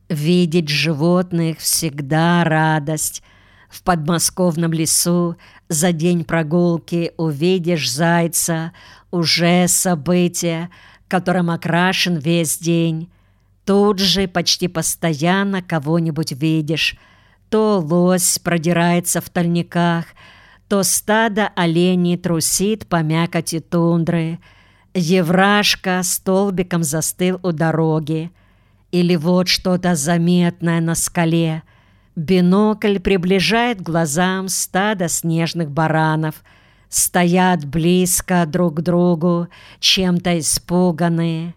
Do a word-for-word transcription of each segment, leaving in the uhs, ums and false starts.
Видеть животных всегда радость. В подмосковном лесу за день прогулки увидишь зайца, уже событие, которым окрашен весь день. Тут же почти постоянно кого-нибудь видишь. То лось продирается в тальниках, то стадо оленей трусит по мякоти тундры. Еврашка столбиком застыл у дороги. Или вот что-то заметное на скале. Бинокль приближает глазам стадо снежных баранов. Стоят близко друг к другу, чем-то испуганные.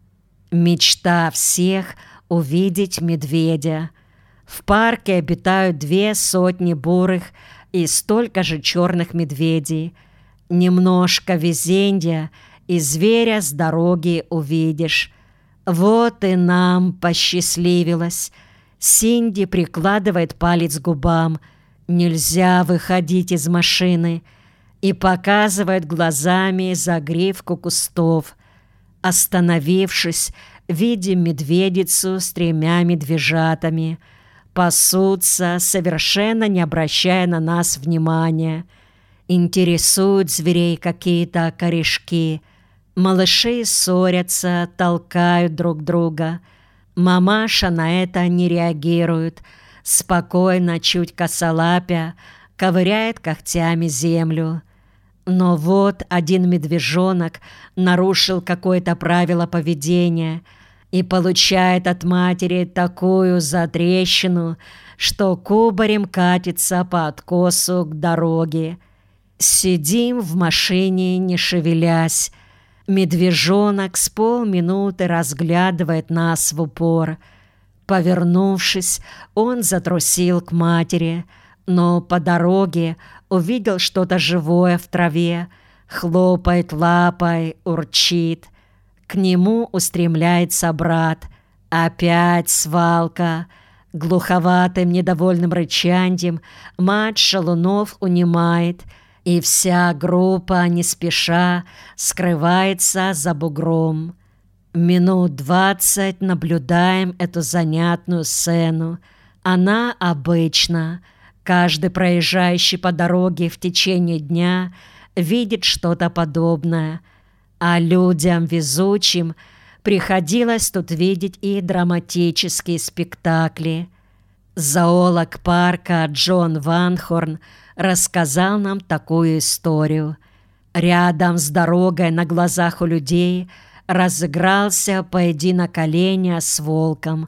Мечта всех — увидеть медведя. В парке обитают две сотни бурых и столько же черных медведей. Немножко везенья, и зверя с дороги увидишь. Вот и нам посчастливилось. Синди прикладывает палец к губам. Нельзя выходить из машины. И показывает глазами загривку кустов. Остановившись, видим медведицу с тремя медвежатами. Пасутся, совершенно не обращая на нас внимания. Интересуют зверей какие-то корешки. Малыши ссорятся, толкают друг друга. Мамаша на это не реагирует. Спокойно, чуть косолапя, ковыряет когтями землю. Но вот один медвежонок нарушил какое-то правило поведения и получает от матери такую затрещину, что кубарем катится по откосу к дороге. Сидим в машине, не шевелясь. Медвежонок с полминуты разглядывает нас в упор. Повернувшись, он затрусил к матери, но по дороге увидел что-то живое в траве, хлопает лапой, урчит. К нему устремляется брат. Опять свалка. Глуховатым недовольным рычаньем мать шалунов унимает, и вся группа, не спеша, скрывается за бугром. Минут двадцать наблюдаем эту занятную сцену. Она обычна. Каждый проезжающий по дороге в течение дня видит что-то подобное. А людям везучим приходилось тут видеть и драматические спектакли. Зоолог парка Джон Ванхорн рассказал нам такую историю. Рядом с дорогой на глазах у людей разыгрался поединок оленя с волком.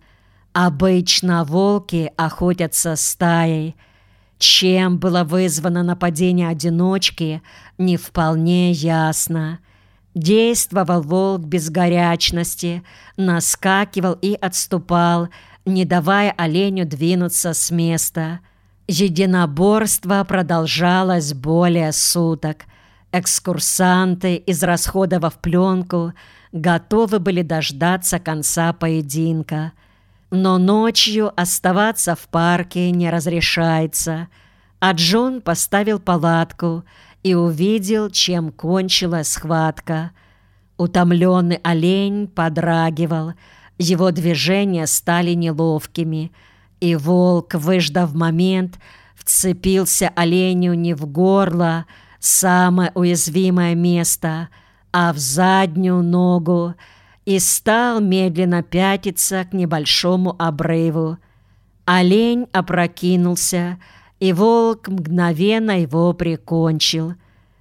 Обычно волки охотятся стаей. Чем было вызвано нападение одиночки, не вполне ясно. Действовал волк без горячности, наскакивал и отступал, не давая оленю двинуться с места. Единоборство продолжалось более суток. Экскурсанты, израсходовав пленку, готовы были дождаться конца поединка. Но ночью оставаться в парке не разрешается, а Джон поставил палатку и увидел, чем кончилась схватка. Утомленный олень подрагивал, его движения стали неловкими, и волк, выждав момент, вцепился оленю не в горло, самое уязвимое место, а в заднюю ногу, и стал медленно пятиться к небольшому обрыву. Олень опрокинулся, и волк мгновенно его прикончил.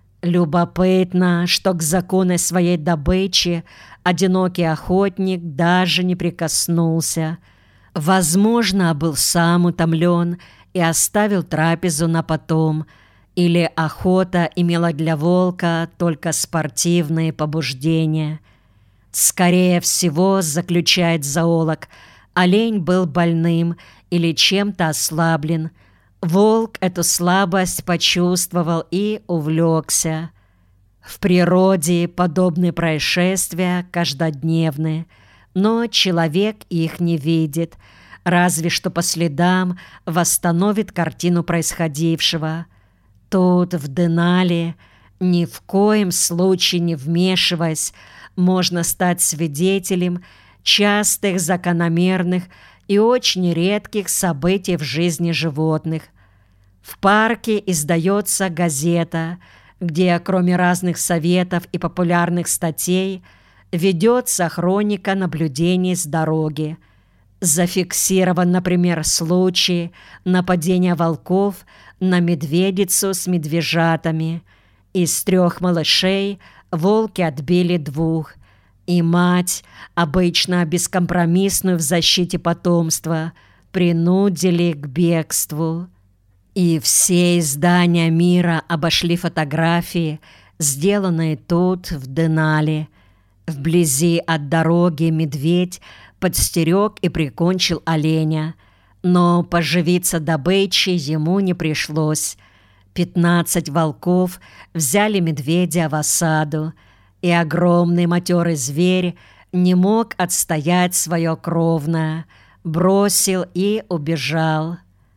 Любопытно, что к законной своей добычи одинокий охотник даже не прикоснулся. Возможно, был сам утомлен и оставил трапезу на потом, или охота имела для волка только спортивные побуждения. Скорее всего, заключает зоолог, олень был больным или чем-то ослаблен. Волк эту слабость почувствовал и увлекся. В природе подобные происшествия каждодневны, но человек их не видит, разве что по следам восстановит картину происходившего. Тут, в Денале, ни в коем случае не вмешиваясь, можно стать свидетелем частых закономерных и очень редких событий в жизни животных. В парке издается газета, где, кроме разных советов и популярных статей, ведется хроника наблюдений с дороги. Зафиксирован, например, случай нападения волков на медведицу с медвежатами. Из трех малышей волки отбили двух, и мать, обычно бескомпромиссную в защите потомства, принудили к бегству. И все издания мира обошли фотографии, сделанные тут, в Денале. Вблизи от дороги медведь подстерег и прикончил оленя, но поживиться добычей ему не пришлось. Пятнадцать волков взяли медведя в осаду, и огромный матерый зверь не мог отстоять свое кровное, бросил и убежал.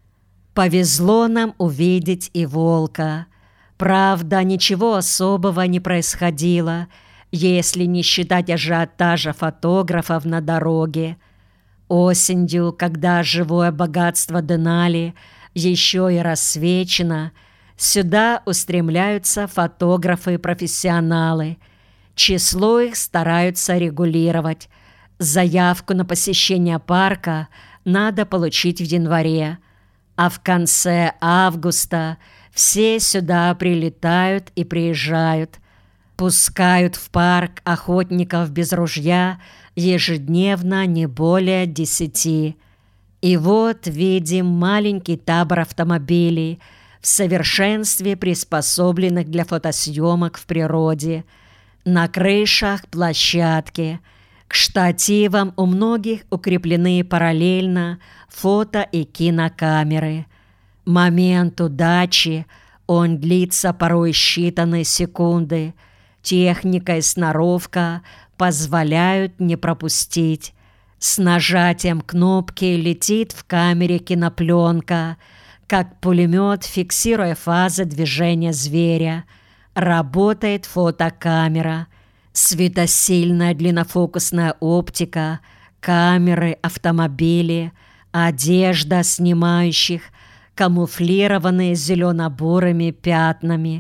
Повезло нам увидеть и волка. Правда, ничего особого не происходило, если не считать ажиотажа фотографов на дороге. Осенью, когда живое богатство Денали еще и рассвечено, сюда устремляются фотографы-профессионалы. Число их стараются регулировать. Заявку на посещение парка надо получить в январе, а в конце августа все сюда прилетают и приезжают. Пускают в парк охотников без ружья ежедневно не более десяти. И вот видим маленький табор автомобилей, в совершенстве приспособленных для фотосъемок в природе. На крышах площадки, к штативам у многих укреплены параллельно фото- и кинокамеры. Момент удачи, он длится порой считанные секунды. Техника и сноровка позволяют не пропустить. С нажатием кнопки летит в камере кинопленка, как пулемет, фиксируя фазы движения зверя. Работает фотокамера, светосильная длиннофокусная оптика, камеры, автомобили, одежда снимающих, камуфлированные зелено-бурыми пятнами.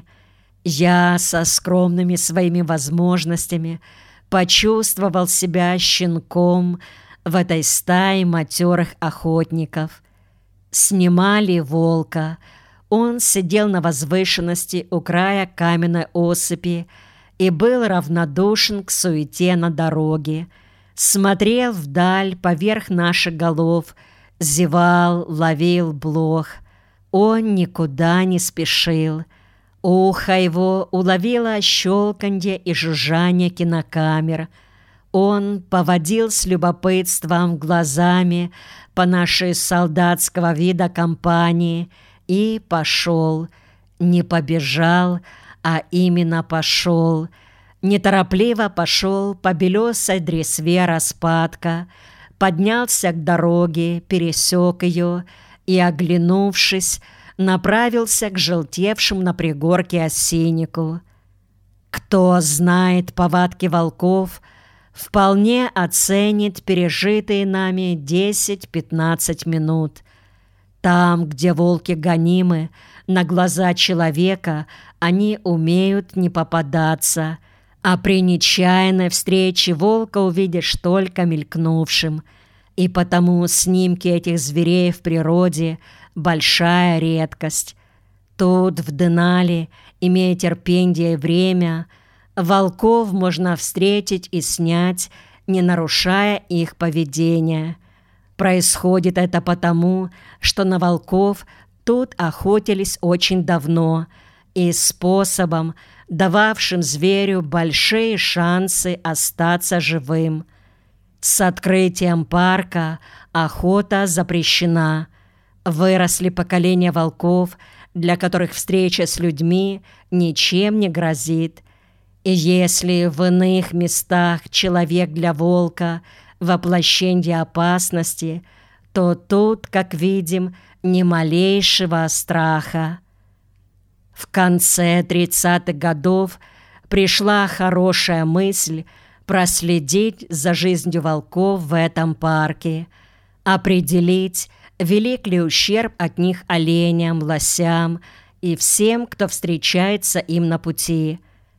Я со скромными своими возможностями почувствовал себя щенком в этой стае матерых охотников. Снимали волка. Он сидел на возвышенности у края каменной осыпи и был равнодушен к суете на дороге. Смотрел вдаль поверх наших голов, зевал, ловил блох. Он никуда не спешил. Ухо его уловило щелканье и жужжание кинокамер. Он поводил с любопытством глазами по нашей солдатского вида компании и пошел. Не побежал, а именно пошел. Неторопливо пошел по белесой дресве распадка, поднялся к дороге, пересек ее и, оглянувшись, направился к желтевшему на пригорке осиннику. Кто знает повадки волков, вполне оценит пережитые нами десять-пятнадцать минут. Там, где волки гонимы, на глаза человека они умеют не попадаться, а при нечаянной встрече волка увидишь только мелькнувшим. И потому снимки этих зверей в природе – большая редкость. Тут, в Денале, имея терпенье и время, волков можно встретить и снять, не нарушая их поведения. Происходит это потому, что на волков тут охотились очень давно и способом, дававшим зверю большие шансы остаться живым. С открытием парка охота запрещена. Выросли поколения волков, для которых встреча с людьми ничем не грозит. И если в иных местах человек для волка воплощение опасности, то тут, как видим, ни малейшего страха. В конце тридцатых годов пришла хорошая мысль проследить за жизнью волков в этом парке. определить, велик ли ущерб от них оленям, лосям и всем, кто встречается им на пути.